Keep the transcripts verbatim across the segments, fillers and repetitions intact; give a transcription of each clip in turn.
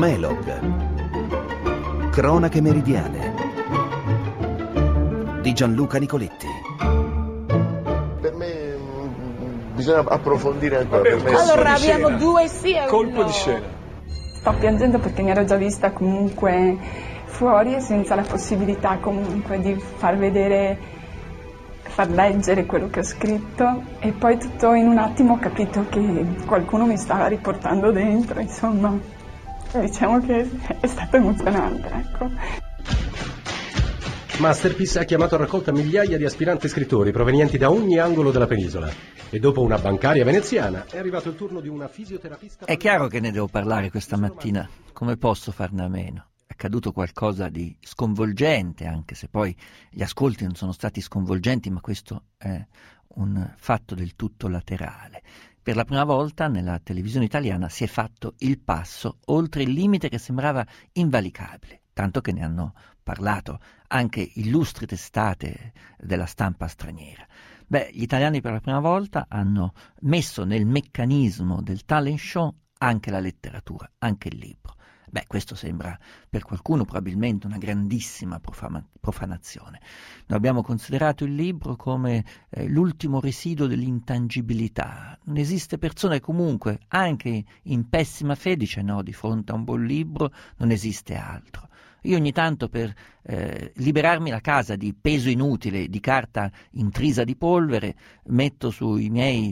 Melog. Cronache meridiane di Gianluca Nicoletti. Per me mh, bisogna approfondire ancora. Vabbè, per me allora abbiamo scena. due sì e colpo uno. di scena. Sto piangendo perché mi ero già vista comunque fuori e senza la possibilità comunque di far vedere, far leggere quello che ho scritto, e poi tutto in un attimo ho capito che qualcuno mi stava riportando dentro, insomma, diciamo che è stato emozionante, ecco. Masterpiece ha chiamato a raccolta migliaia di aspiranti scrittori provenienti da ogni angolo della penisola, e dopo una bancaria veneziana è arrivato il turno di una fisioterapista. È chiaro che ne devo parlare questa mattina, come posso farne a meno? È accaduto qualcosa di sconvolgente, anche se poi gli ascolti non sono stati sconvolgenti, ma questo è un fatto del tutto laterale. Per la prima volta nella televisione italiana si è fatto il passo oltre il limite che sembrava invalicabile, tanto che ne hanno parlato anche illustri testate della stampa straniera. Beh, gli italiani per la prima volta hanno messo nel meccanismo del talent show anche la letteratura, anche il libro. Beh, questo sembra per qualcuno probabilmente una grandissima profana- profanazione. Noi abbiamo considerato il libro come eh, l'ultimo residuo dell'intangibilità. Non esiste persona che comunque, anche in pessima fede, dice no, di fronte a un buon libro non esiste altro. Io ogni tanto per eh, liberarmi la casa di peso inutile, di carta intrisa di polvere, metto sui miei,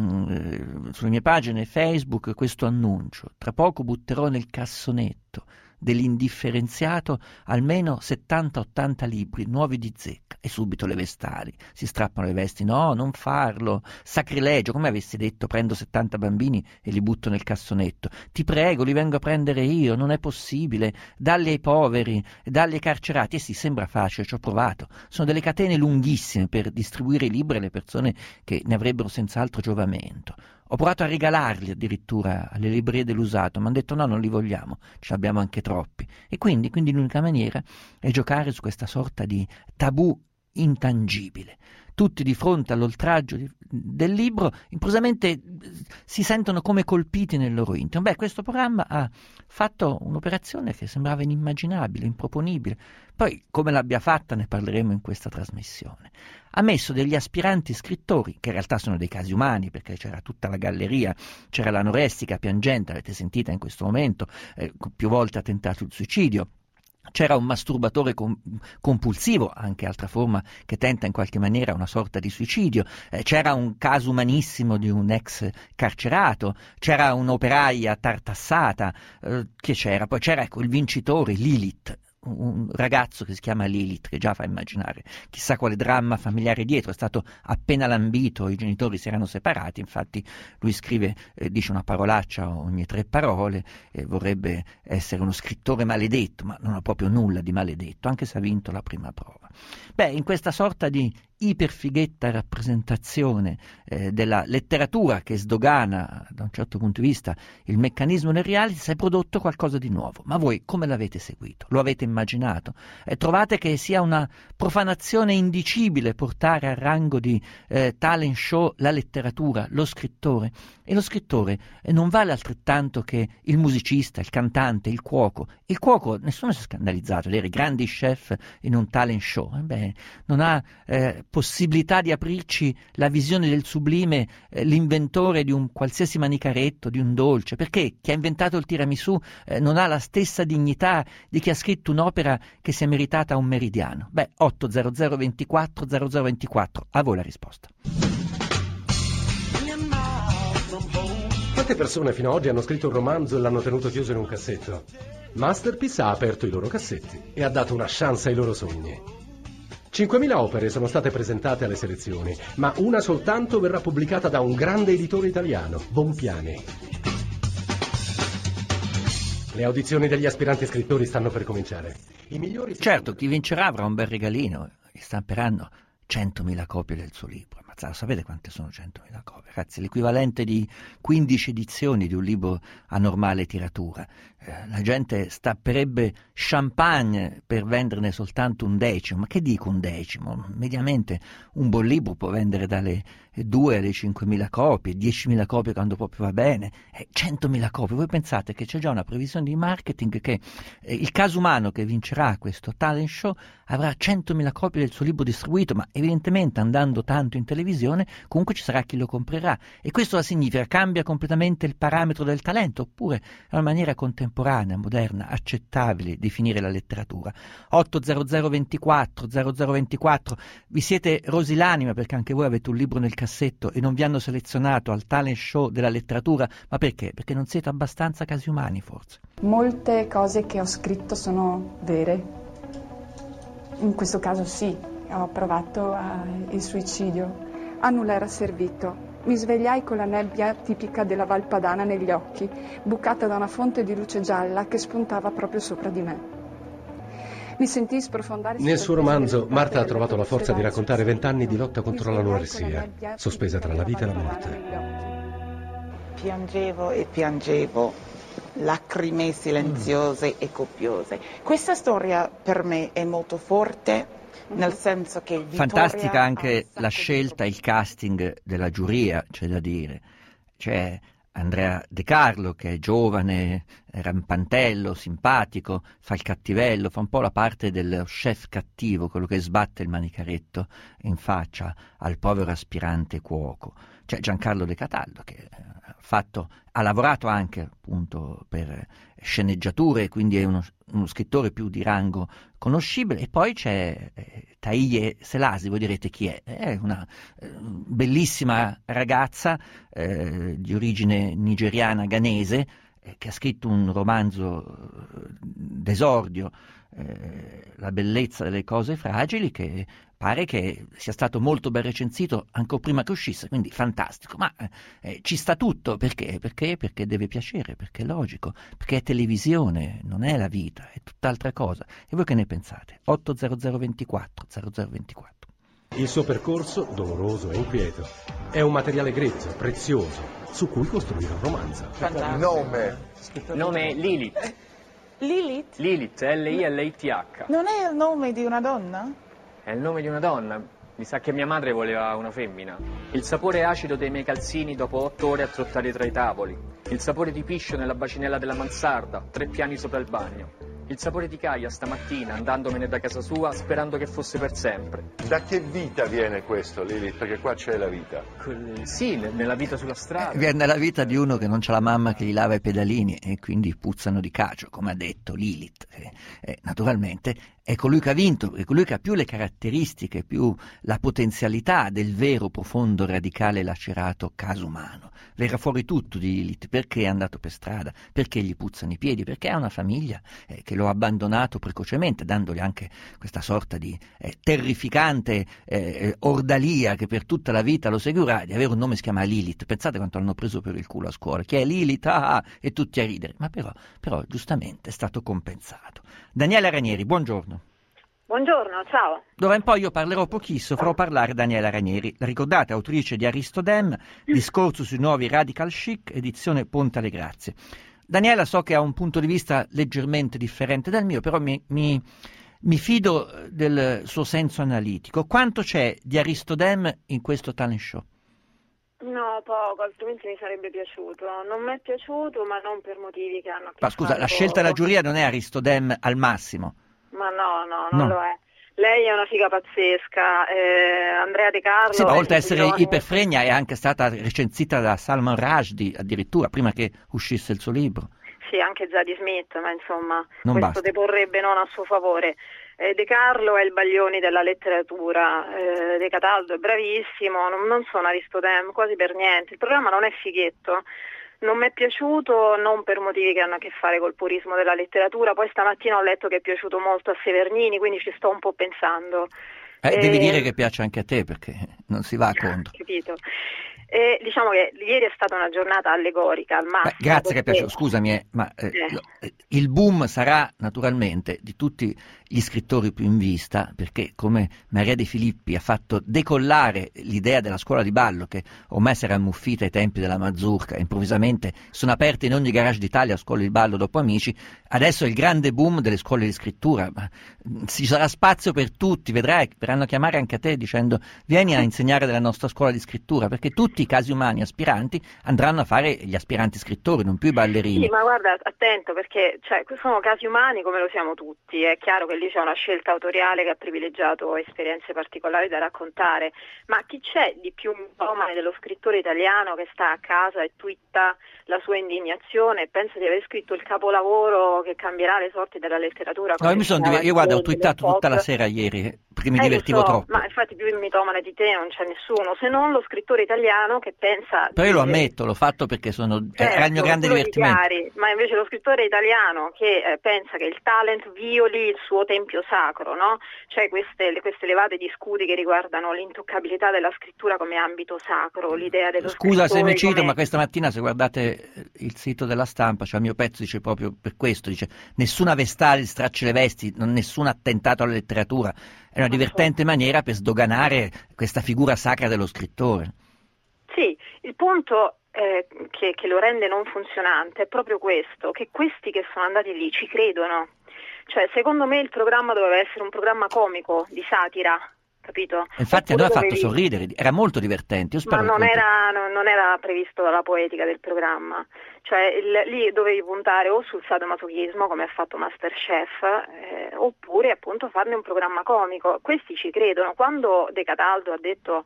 mh, sulle mie pagine Facebook questo annuncio: tra poco butterò nel cassonetto dell'indifferenziato almeno settanta ottanta libri nuovi di zecca, e subito le vestali si strappano le vesti. No, non farlo, sacrilegio, come avessi detto prendo settanta bambini e li butto nel cassonetto. Ti prego, li vengo a prendere io, non è possibile, dalli ai poveri, dalli ai carcerati. E sì, sembra facile, ci ho provato, sono delle catene lunghissime per distribuire i libri alle persone che ne avrebbero senz'altro giovamento. Ho provato a regalarli addirittura alle librerie dell'usato, ma hanno detto no, non li vogliamo, ce ne abbiamo anche troppi. E quindi, quindi l'unica maniera è giocare su questa sorta di tabù intangibile. Tutti di fronte all'oltraggio di, del libro improvvisamente si sentono come colpiti nel loro intimo. Beh, questo programma ha fatto un'operazione che sembrava inimmaginabile, improponibile. Poi, come l'abbia fatta, ne parleremo in questa trasmissione. Ha messo degli aspiranti scrittori, che in realtà sono dei casi umani, perché c'era tutta la galleria, c'era l'anorestica piangente, l'avete sentita in questo momento, eh, più volte ha tentato il suicidio. C'era un masturbatore com- compulsivo, anche altra forma che tenta in qualche maniera una sorta di suicidio, eh, c'era un caso umanissimo di un ex carcerato, c'era un'operaia tartassata, eh, che c'era? Poi c'era ecco, il vincitore, Lilith, un ragazzo che si chiama Lilith, che già fa immaginare chissà quale dramma familiare dietro. È stato appena lambito, i genitori si erano separati, infatti lui scrive, eh, dice una parolaccia ogni tre parole, e vorrebbe essere uno scrittore maledetto, ma non ha proprio nulla di maledetto, anche se ha vinto la prima prova. Beh, in questa sorta di iperfighetta rappresentazione eh, della letteratura che sdogana da un certo punto di vista il meccanismo del reality, si è prodotto qualcosa di nuovo. Ma voi come l'avete seguito? Lo avete immaginato? Eh, trovate che sia una profanazione indicibile portare al rango di eh, talent show la letteratura, lo scrittore? E lo scrittore eh, non vale altrettanto che il musicista, il cantante, il cuoco. Il cuoco, nessuno si è scandalizzato, vedere grandi chef in un talent show. Eh beh, non ha eh, possibilità di aprirci la visione del sublime eh, l'inventore di un qualsiasi manicaretto, di un dolce, perché chi ha inventato il tiramisù eh, non ha la stessa dignità di chi ha scritto un'opera che si è meritata un meridiano. Beh, otto zero zero ventiquattro zero zero ventiquattro, a voi la risposta. Quante persone fino ad oggi hanno scritto un romanzo e l'hanno tenuto chiuso in un cassetto? Masterpiece ha aperto i loro cassetti e ha dato una chance ai loro sogni. cinquemila opere sono state presentate alle selezioni, ma una soltanto verrà pubblicata da un grande editore italiano, Bompiani. Le audizioni degli aspiranti scrittori stanno per cominciare. I migliori... Certo, chi vincerà avrà un bel regalino, gli stamperanno centomila copie del suo libro, ma Mazzara, sapete quante sono centomila copie? Ragazzi, l'equivalente di quindici edizioni di un libro a normale tiratura. Eh, la gente stapperebbe champagne per venderne soltanto un decimo. Ma che dico un decimo? Mediamente un buon libro può vendere dalle due alle cinquemila copie, diecimila copie quando proprio va bene, eh, centomila copie. Voi pensate che c'è già una previsione di marketing che eh, il caso umano che vincerà questo talent show avrà centomila copie del suo libro distribuito, ma evidentemente andando tanto in televisione comunque ci sarà chi lo comprerà. E questo significa cambia completamente il parametro del talento, oppure è una maniera contemporanea, moderna, accettabile di definire la letteratura. otto zero zero ventiquattro zero zero ventiquattro, vi siete rosi l'anima perché anche voi avete un libro nel cassetto e non vi hanno selezionato al talent show della letteratura, ma perché? Perché non siete abbastanza casi umani, forse. Molte cose che ho scritto sono vere. In questo caso sì, ho provato a, il suicidio. A nulla era servito. Mi svegliai con la nebbia tipica della Val Padana negli occhi, bucata da una fonte di luce gialla che spuntava proprio sopra di me. Mi sentii sprofondare. Nel suo romanzo Marta ha trovato la forza di raccontare vent'anni di lotta contro l'anoressia, sospesa tra la vita e la morte. Piangevo e piangevo, lacrime silenziose mm. e copiose. Questa storia per me è molto forte, nel senso che Vittoria fantastica anche la scelta, il casting della giuria, c'è da dire. C'è Andrea De Carlo, che è giovane, rampantello, simpatico, fa il cattivello, fa un po' la parte del chef cattivo, quello che sbatte il manicaretto in faccia al povero aspirante cuoco. C'è Giancarlo De Cataldo, che ha, fatto, ha lavorato anche appunto per sceneggiature, quindi è uno, uno scrittore più di rango conoscibile. E poi c'è eh, Taiye Selasi, voi direte chi è? È una eh, bellissima ragazza eh, di origine nigeriana ghanese eh, che ha scritto un romanzo eh, d'esordio, eh, La bellezza delle cose fragili, che pare che sia stato molto ben recensito ancora prima che uscisse, quindi fantastico. Ma eh, ci sta tutto, perché? Perché? Perché deve piacere, perché è logico, perché è televisione, non è la vita, è tutt'altra cosa. E voi che ne pensate? otto zero zero ventiquattro zero zero ventiquattro. Il suo percorso, doloroso e inquieto, è un materiale grezzo, prezioso, su cui costruire un romanzo. Il nome? Il nome è Lilith. Lilith? Lilith, L I L I T H. Non è il nome di una donna? È il nome di una donna. Mi sa che mia madre voleva una femmina. Il sapore acido dei miei calzini dopo otto ore a trottare tra i tavoli. Il sapore di piscio nella bacinella della mansarda, tre piani sopra il bagno. Il sapore di Kaia stamattina, andandomene da casa sua, sperando che fosse per sempre. Da che vita viene questo, Lilith? Perché qua c'è la vita. Quel... Sì, nella vita sulla strada. Viene dalla vita di uno che non c'ha la mamma che gli lava i pedalini e quindi puzzano di cacio, come ha detto Lilith. E, e, naturalmente è colui che ha vinto, è colui che ha più le caratteristiche, più la potenzialità del vero, profondo, radicale, lacerato caso umano. Verrà fuori tutto di Lilith, perché è andato per strada, perché gli puzzano i piedi, perché ha una famiglia eh, che lo ha abbandonato precocemente, dandogli anche questa sorta di eh, terrificante eh, ordalia che per tutta la vita lo seguirà, di avere un nome che si chiama Lilith. Pensate quanto l'hanno preso per il culo a scuola, chi è Lilith? Ah, e tutti a ridere, ma però, però giustamente è stato compensato. Daniela Ranieri, buongiorno. Buongiorno, ciao. D'ora in poi io parlerò pochissimo, farò parlare Daniela Ranieri. La ricordate, autrice di Aristodem, Discorso sui nuovi radical chic, edizione Ponte alle Grazie. Daniela so che ha un punto di vista leggermente differente dal mio, però mi, mi, mi fido del suo senso analitico. Quanto c'è di Aristodem in questo talent show? No, poco, altrimenti mi sarebbe piaciuto. Non mi è piaciuto, ma non per motivi che hanno a che Ma scusa, fare la con- scelta della giuria non è Aristodem al massimo? Ma no, no, non No. lo è. Lei è una figa pazzesca, eh, Andrea De Carlo... Sì, ma è oltre a un essere coglione. iperfregna è anche stata recensita da Salman Rushdie addirittura, prima che uscisse il suo libro. Sì, anche Zadie Smith, ma insomma, Non questo basta. deporrebbe non a suo favore. Eh, De Carlo è il Baglioni della letteratura, eh, De Cataldo è bravissimo, non, non sono Aristodem, quasi per niente. Il programma non è fighetto, non mi è piaciuto, non per motivi che hanno a che fare col purismo della letteratura. Poi stamattina ho letto che è piaciuto molto a Severnini, quindi ci sto un po' pensando. Eh, Eh, Devi dire che piace anche a te, perché non si va contro. Capito. E diciamo che ieri è stata una giornata allegorica al massimo. Beh, grazie perché... Cappiaccio, scusami, eh, ma eh, eh. il boom sarà naturalmente di tutti gli scrittori più in vista, perché come Maria De Filippi ha fatto decollare l'idea della scuola di ballo, che ormai si era ammuffita ai tempi della Mazurka, improvvisamente sono aperte in ogni garage d'Italia scuole di ballo dopo Amici, adesso è il grande boom delle scuole di scrittura, ma ci sarà spazio per tutti, vedrai, verranno a chiamare anche a te dicendo vieni a insegnare della nostra scuola di scrittura, perché tutti i casi umani aspiranti andranno a fare gli aspiranti scrittori, non più i ballerini. Sì, ma guarda, attento, perché cioè, sono casi umani come lo siamo tutti, è chiaro che lì c'è una scelta autoriale che ha privilegiato esperienze particolari da raccontare, ma chi c'è di più mitomane dello scrittore italiano che sta a casa e twitta la sua indignazione e pensa di aver scritto il capolavoro che cambierà le sorti della letteratura? No, io, mi sono div- io guarda, ho twittato tutta la sera ieri, perché mi eh, divertivo so, troppo. Ma infatti più mitomane di te non c'è nessuno, se non lo scrittore italiano che pensa... Però io lo di... ammetto, l'ho fatto perché sono... certo, era il mio grande divertimento. Chiari, ma invece lo scrittore italiano che eh, pensa che il talent violi il suo tempio sacro, no? Cioè queste, le, queste levate di scudi che riguardano l'intoccabilità della scrittura come ambito sacro, l'idea dello Scusa se mi cito, come... ma questa mattina se guardate il sito della Stampa, cioè il mio pezzo dice proprio per questo, dice nessuna Vestali stracci le vesti, non nessun attentato alla letteratura, è una divertente maniera per sdoganare questa figura sacra dello scrittore. Sì, il punto eh, che, che lo rende non funzionante è proprio questo, che questi che sono andati lì ci credono. Cioè, secondo me il programma doveva essere un programma comico, di satira, capito? Infatti Oppure a noi ha fatto dovevi... sorridere, era molto divertente. Io spero Ma non che... era, non, non era previsto dalla poetica del programma. Cioè, il, lì dovevi puntare o sul sadomasochismo, come ha fatto Masterchef, eh, oppure appunto farne un programma comico. Questi ci credono. Quando De Cataldo ha detto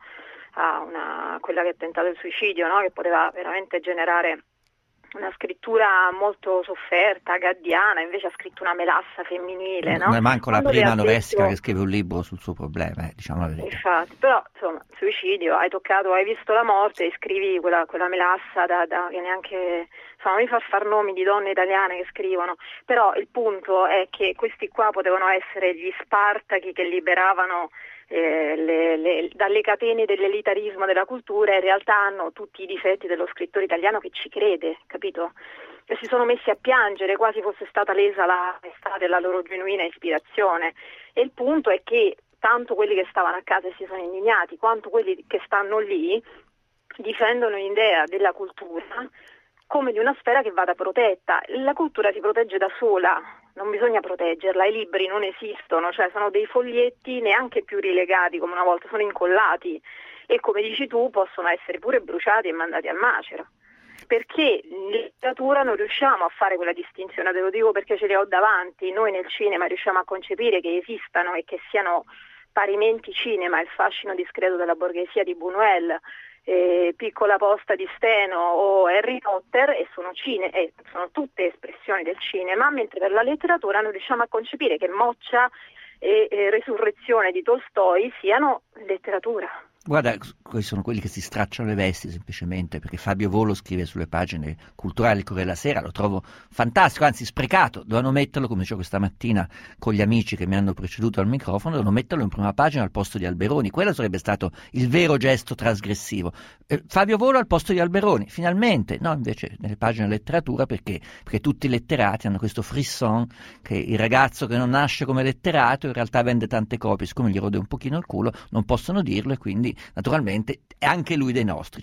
a una, quella che ha tentato il suicidio, no? Che poteva veramente generare una scrittura molto sofferta, gaddiana, invece ha scritto una melassa femminile, no? Non è manco Quando la prima detto... anoressica che scrive un libro sul suo problema, eh, diciamo la verità. Infatti, però insomma, suicidio, hai toccato, hai visto la morte e scrivi quella, quella melassa da, da, che neanche, insomma, non mi fa far nomi di donne italiane che scrivono, però il punto è che questi qua potevano essere gli Spartachi che liberavano Eh, le, le, dalle catene dell'elitarismo della cultura, in realtà hanno tutti i difetti dello scrittore italiano che ci crede, capito? E si sono messi a piangere quasi fosse stata lesa la maestà della loro genuina ispirazione. E il punto è che tanto quelli che stavano a casa e si sono indignati, quanto quelli che stanno lì difendono l'idea della cultura come di una sfera che vada protetta. La cultura si protegge da sola, non bisogna proteggerla, i libri non esistono, cioè sono dei foglietti neanche più rilegati come una volta, sono incollati e come dici tu possono essere pure bruciati e mandati al macero. Perché in letteratura non riusciamo a fare quella distinzione, te lo dico perché ce li ho davanti, noi nel cinema riusciamo a concepire che esistano e che siano parimenti cinema, il fascino discreto della borghesia di Buñuel, Eh, Piccola posta di Steno o Harry Potter, e sono, cine, eh, sono tutte espressioni del cinema, mentre per la letteratura non riusciamo a concepire che Moccia e eh, Resurrezione di Tolstoi siano letteratura. Guarda, questi sono quelli che si stracciano le vesti semplicemente perché Fabio Volo scrive sulle pagine culturali del Corriere della Sera, lo trovo fantastico, anzi sprecato, dovevano metterlo, come dicevo questa mattina con gli amici che mi hanno preceduto al microfono, dovevano metterlo in prima pagina al posto di Alberoni, quello sarebbe stato il vero gesto trasgressivo. Eh, Fabio Volo al posto di Alberoni, finalmente, no, invece nelle pagine letteratura perché? Perché tutti i letterati hanno questo frisson che il ragazzo che non nasce come letterato in realtà vende tante copie, siccome gli rode un pochino il culo, non possono dirlo e quindi naturalmente è anche lui dei nostri.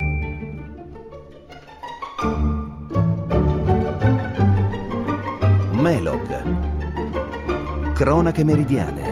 Melog. Cronache meridiane.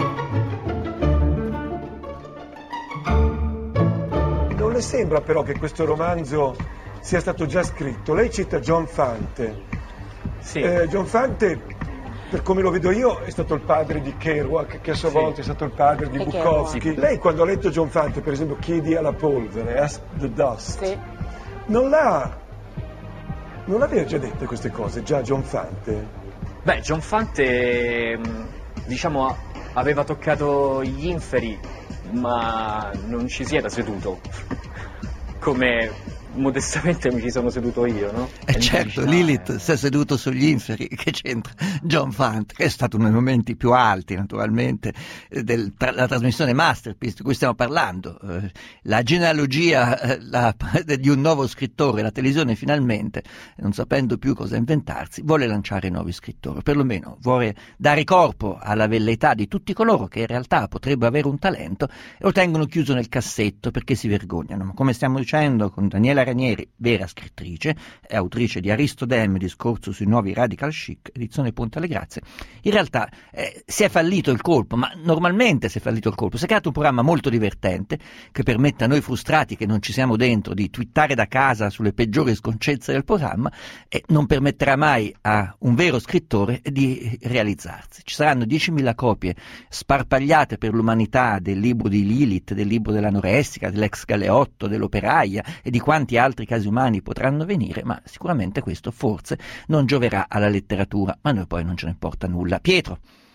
Non le sembra però che questo romanzo sia stato già scritto? Lei cita John Fante. Sì. Eh, John Fante, per come lo vedo io, è stato il padre di Kerouac, che a sua sì. volta è stato il padre di E Bukowski. Kerouac. Lei quando ha letto John Fante, per esempio, Chiedi alla polvere, Ask the Dust, Sì. non l'ha... non l'aveva già dette queste cose, già John Fante? Beh, John Fante, diciamo, aveva toccato gli inferi, ma non ci si era seduto, come modestamente mi ci sono seduto io, no? E, e certo, dici, Lilith no, eh... si è seduto sugli inferi, che c'entra? John Fant, che è stato uno dei momenti più alti, naturalmente, della tra, trasmissione Masterpiece di cui stiamo parlando. Eh, la genealogia eh, la, di un nuovo scrittore, la televisione finalmente, non sapendo più cosa inventarsi, vuole lanciare nuovi scrittori, perlomeno vuole dare corpo alla velleità di tutti coloro che in realtà potrebbero avere un talento e lo tengono chiuso nel cassetto perché si vergognano. Ma come stiamo dicendo con Daniela Ranieri, vera scrittrice, è autrice di Aristodem, discorso sui nuovi radical chic, edizione Ponte alle Grazie, in realtà eh, si è fallito il colpo, ma normalmente si è fallito il colpo. Si è creato un programma molto divertente che permette a noi frustrati che non ci siamo dentro di twittare da casa sulle peggiori sconcezze del programma e non permetterà mai a un vero scrittore di realizzarsi. Ci saranno diecimila copie sparpagliate per l'umanità del libro di Lilith, del libro dell'anorestica, dell'ex Galeotto, dell'operaia e di quanti altri casi umani potranno venire, ma sicuramente questo forse non gioverà alla letteratura, ma a noi poi non ce ne importa nulla. Pietro.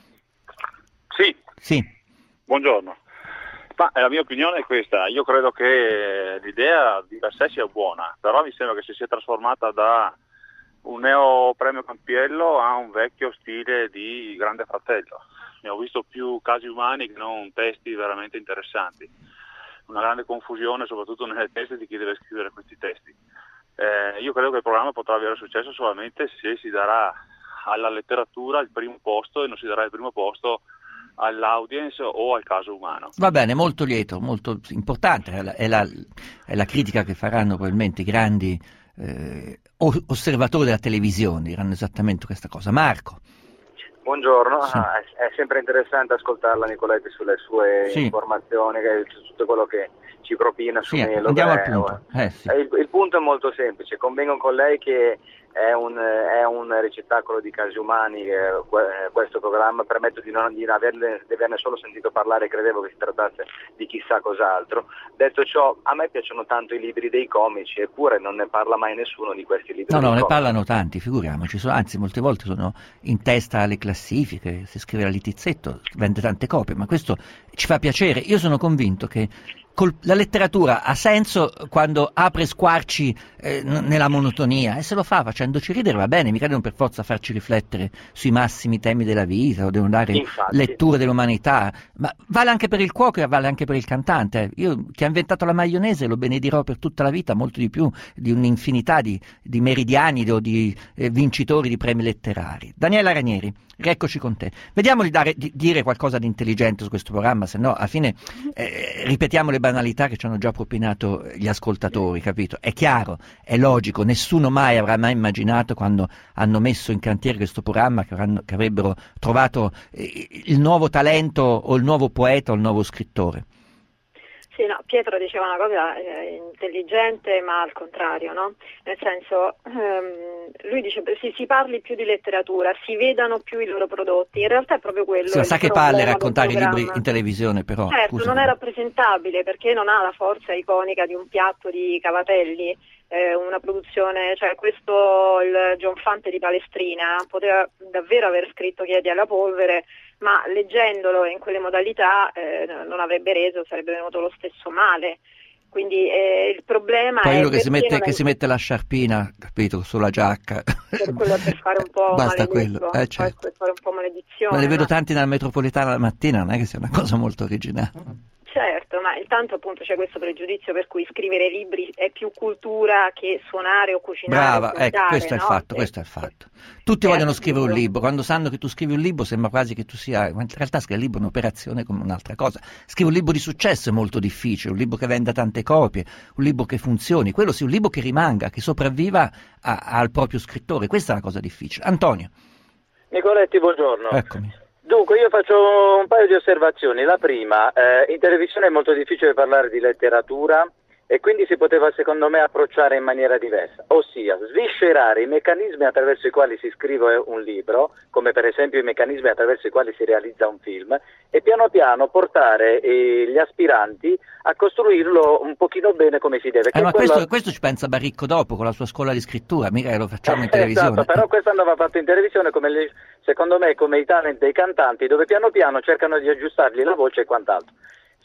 Sì. Sì. Buongiorno. Ma la mia opinione è questa: io credo che l'idea di per sé sia buona, però mi sembra che si sia trasformata da un neo premio Campiello a un vecchio stile di Grande Fratello. Ne ho visto più casi umani che non testi veramente interessanti. Una grande confusione soprattutto nelle teste di chi deve scrivere questi testi. Eh, io credo che il programma potrà avere successo solamente se si darà alla letteratura il primo posto e non si darà il primo posto all'audience o al caso umano. Va bene, molto lieto, molto importante, è la, è la, è la critica che faranno probabilmente i grandi eh, osservatori della televisione, diranno esattamente questa cosa. Marco. Buongiorno, sì. ah, è sempre interessante ascoltarla Nicoletti sulle sue sì. informazioni, su tutto quello che ci propina su sì, Melo. Andiamo al punto. Eh, sì. il, il punto è molto semplice, convengo con lei che è un, è un ricettacolo di casi umani, eh, questo programma. Permetto di non, di, averle, di averne solo sentito parlare, credevo che si trattasse di chissà cos'altro. Detto ciò, a me piacciono tanto i libri dei comici, eppure non ne parla mai nessuno di questi libri. No, no, ne comici. Parlano tanti, figuriamoci, sono, anzi molte volte sono in testa alle classifiche, se scrive la Littizzetto vende tante copie, ma questo ci fa piacere. Io sono convinto che Col, la letteratura ha senso quando apre squarci eh, n- nella monotonia, e se lo fa facendoci ridere va bene, mica devono per forza farci riflettere sui massimi temi della vita o devono dare Infatti. letture dell'umanità, ma vale anche per il cuoco e vale anche per il cantante. Io che ha inventato la maionese lo benedirò per tutta la vita, molto di più di un'infinità di, di meridiani o di eh, vincitori di premi letterari. Daniela Ranieri, rieccoci con te. Vediamo di, dare, di dire qualcosa di intelligente su questo programma, se no alla fine eh, ripetiamo le banalità che ci hanno già propinato gli ascoltatori, capito? È chiaro, è logico, nessuno mai avrà mai immaginato quando hanno messo in cantiere questo programma che, avranno, che avrebbero trovato eh, il nuovo talento o il nuovo poeta o il nuovo scrittore. Sì, no, Pietro diceva una cosa eh, intelligente, ma al contrario, no? Nel senso, ehm, lui dice si, si parli più di letteratura, si vedano più i loro prodotti. In realtà è proprio quello. Sì, sa che palle raccontare i libri in televisione, però. Certo, scusa. Non è rappresentabile perché non ha la forza iconica di un piatto di Cavatelli, eh, una produzione, cioè questo, il John Fante di Palestrina, poteva davvero aver scritto Chiedi alla polvere, ma leggendolo in quelle modalità eh, non avrebbe reso, sarebbe venuto lo stesso male. Quindi eh, il problema Poi è uno che si, mette, non che è... si mette la sciarpina, capito, sulla giacca. Per quello per fare un po' Basta maledetto, quello, eh, certo. per fare un po' maledizione. Ma ne vedo ma... tanti nella metropolitana la mattina, non è che sia una cosa molto originale. Certo, ma intanto appunto c'è questo pregiudizio per cui scrivere libri è più cultura che suonare o cucinare. Brava, o cantare, ecco, questo no? è il fatto, questo è il fatto. Tutti vogliono scrivere un libro, quando sanno che tu scrivi un libro sembra quasi che tu sia, in realtà scrivere un libro è un'operazione come un'altra cosa. Scrivere un libro di successo è molto difficile, un libro che venda tante copie, un libro che funzioni, quello sì, un libro che rimanga, che sopravviva a, al proprio scrittore, questa è la cosa difficile. Antonio. Nicoletti, buongiorno. Eccomi. Dunque, io faccio un paio di osservazioni. La prima, eh, in televisione è molto difficile parlare di letteratura e quindi si poteva secondo me approcciare in maniera diversa, ossia sviscerare i meccanismi attraverso i quali si scrive un libro, come per esempio i meccanismi attraverso i quali si realizza un film, e piano piano portare eh, gli aspiranti a costruirlo un pochino bene come si deve. Eh, ma quello... questo, questo ci pensa Baricco dopo con la sua scuola di scrittura, mica lo facciamo in televisione. Esatto, però questo andava fatto in televisione come le, secondo me come i talent dei cantanti, dove piano piano cercano di aggiustargli la voce e quant'altro.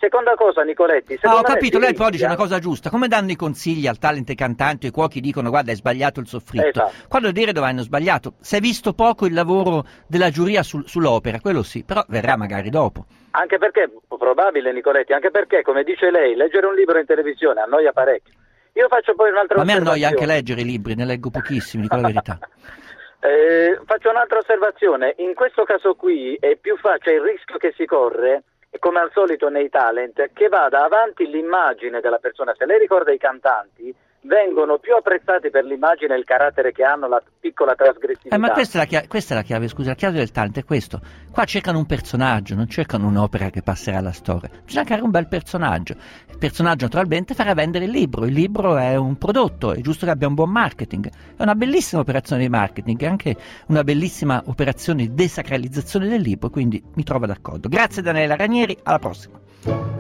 Seconda cosa, Nicoletti. Ah, ho me capito, lei Siviglia... poi dice una cosa giusta. Come danno i consigli al talent cantante, i cuochi dicono guarda hai sbagliato il soffritto. Esatto. Quando dire dove hanno sbagliato. Si è visto poco il lavoro della giuria sul, sull'opera, quello sì, però verrà magari dopo. Anche perché, probabile Nicoletti, anche perché, come dice lei, leggere un libro in televisione annoia parecchio. Io faccio poi un'altra Ma a me osservazione. annoia anche leggere i libri, ne leggo pochissimi, dico la verità. eh, faccio un'altra osservazione. In questo caso qui è più facile il rischio che si corre, come al solito nei talent, che vada avanti l'immagine della persona. Se lei ricorda i cantanti, vengono più apprezzati per l'immagine e il carattere che hanno, la piccola trasgressività. Eh, ma questa è, la chiave, questa è la chiave, scusa, la chiave del talent è questo. Qua cercano un personaggio, non cercano un'opera che passerà alla storia. Bisogna creare un bel personaggio. Il personaggio naturalmente farà vendere il libro. Il libro è un prodotto, è giusto che abbia un buon marketing. È una bellissima operazione di marketing, è anche una bellissima operazione di desacralizzazione del libro, quindi mi trovo d'accordo. Grazie Daniela Ranieri, alla prossima.